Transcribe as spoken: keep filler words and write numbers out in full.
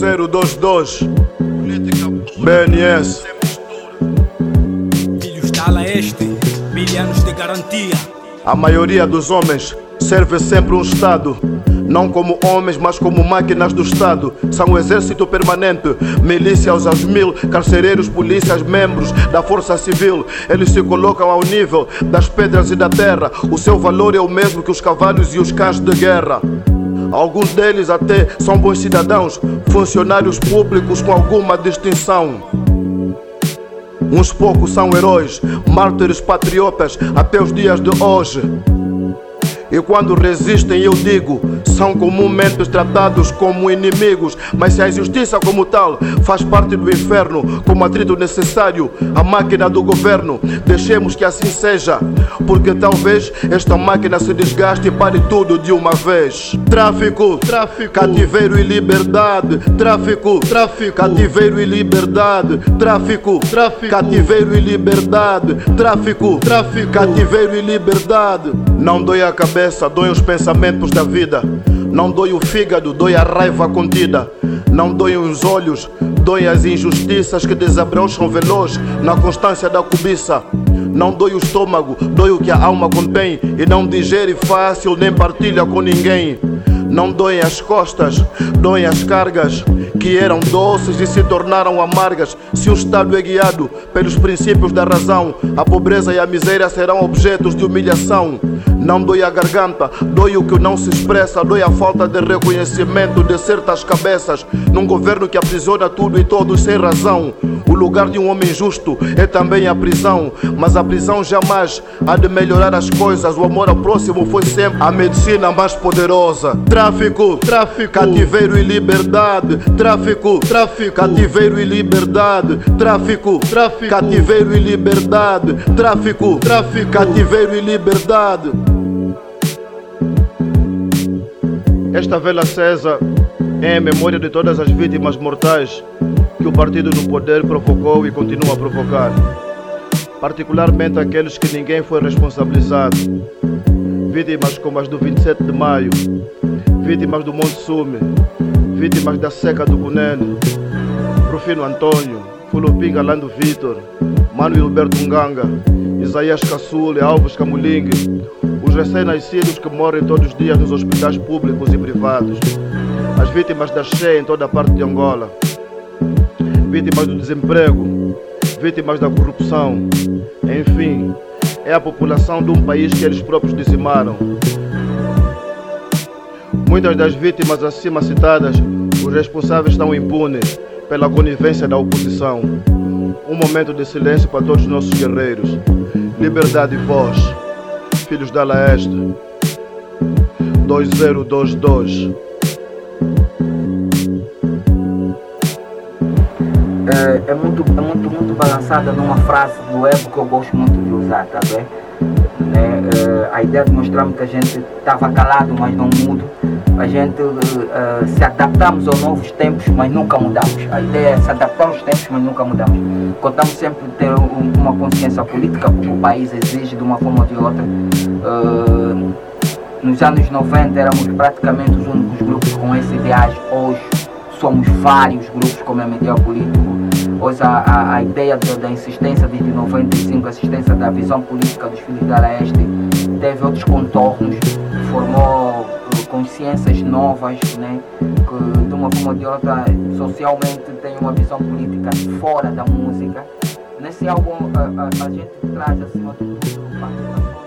zero dois dois B N S. Filhos da ala este, mil anos de garantia. A maioria dos homens serve sempre um Estado, não como homens, mas como máquinas do Estado. São um exército permanente, milícias aos mil, carcereiros, polícias, membros da Força Civil. Eles se colocam ao nível das pedras e da terra. O seu valor é o mesmo que os cavalos e os cães de guerra. Alguns deles até são bons cidadãos, funcionários públicos com alguma distinção. Uns poucos são heróis, mártires patriotas até os dias de hoje. E quando resistem, eu digo, são comumente tratados como inimigos. Mas se a injustiça como tal faz parte do inferno, como atrito necessário à máquina do governo, deixemos que assim seja, porque talvez esta máquina se desgaste e pare tudo de uma vez. Tráfico, tráfico, cativeiro e liberdade. Tráfico, tráfico, cativeiro e liberdade. Tráfico, tráfico, cativeiro e liberdade. Tráfico, tráfico, cativeiro e liberdade. Não dói a cabeça, dói os pensamentos da vida. Não dói o fígado, dói a raiva contida. Não dói os olhos, dói as injustiças que desabrocham veloz na constância da cobiça. Não dói o estômago, dói o que a alma contém e não digere fácil nem partilha com ninguém. Não doem as costas, doem as cargas que eram doces e se tornaram amargas. Se o Estado é guiado pelos princípios da razão, a pobreza e a miséria serão objetos de humilhação. Não dói a garganta, dói o que não se expressa, dói a falta de reconhecimento de certas cabeças num governo que aprisiona tudo e todos sem razão. O lugar de um homem justo é também a prisão, mas a prisão jamais há de melhorar as coisas. O amor ao próximo foi sempre a medicina mais poderosa. Tráfico, tráfico, cativeiro e liberdade. Tráfico, tráfico, cativeiro e liberdade. Tráfico, tráfico, cativeiro e liberdade. Tráfico, tráfico, cativeiro e liberdade. Esta vela acesa é em memória de todas as vítimas mortais que o partido no poder provocou e continua a provocar, particularmente aqueles que ninguém foi responsabilizado. Vítimas como as do vinte e sete de maio, vítimas do Monte Sume, vítimas da seca do Cunene, Rufino Antônio, Fulopinga Lando Vitor, Mano Hilberto Nganga, Isaías Caçule, Alves Camulingue, os recém-nascidos que morrem todos os dias nos hospitais públicos e privados, as vítimas da cheia em toda a parte de Angola, vítimas do desemprego, vítimas da corrupção, enfim, é a população de um país que eles próprios dizimaram. Muitas das vítimas acima citadas, os responsáveis estão impunes pela conivência da oposição. Um momento de silêncio para todos os nossos guerreiros. Liberdade e voz, filhos da Laeste. dois zero dois dois. É, é, muito, é muito, muito balançada numa frase do Evo que eu gosto muito de usar, tá bem? Né? É, a ideia de mostrarmos que a gente estava calado, mas não mudo. A gente uh, se adaptamos aos novos tempos, mas nunca mudamos. A ideia é se adaptar aos tempos, mas nunca mudamos. Contamos sempre ter um, uma consciência política, porque o país exige de uma forma ou de outra. Uh, nos anos noventa éramos praticamente os únicos grupos com esses ideais. Hoje somos vários grupos com o mesmo ideal político. Hoje a, a, a ideia de, da insistência desde noventa e cinco, a assistência da visão política dos filhos da Leste, teve outros contornos, formou uh, consciências novas, né, que de uma forma ou de outra socialmente tem uma visão política fora da música. Nesse álbum a, a, a gente traz acima de tudo participação.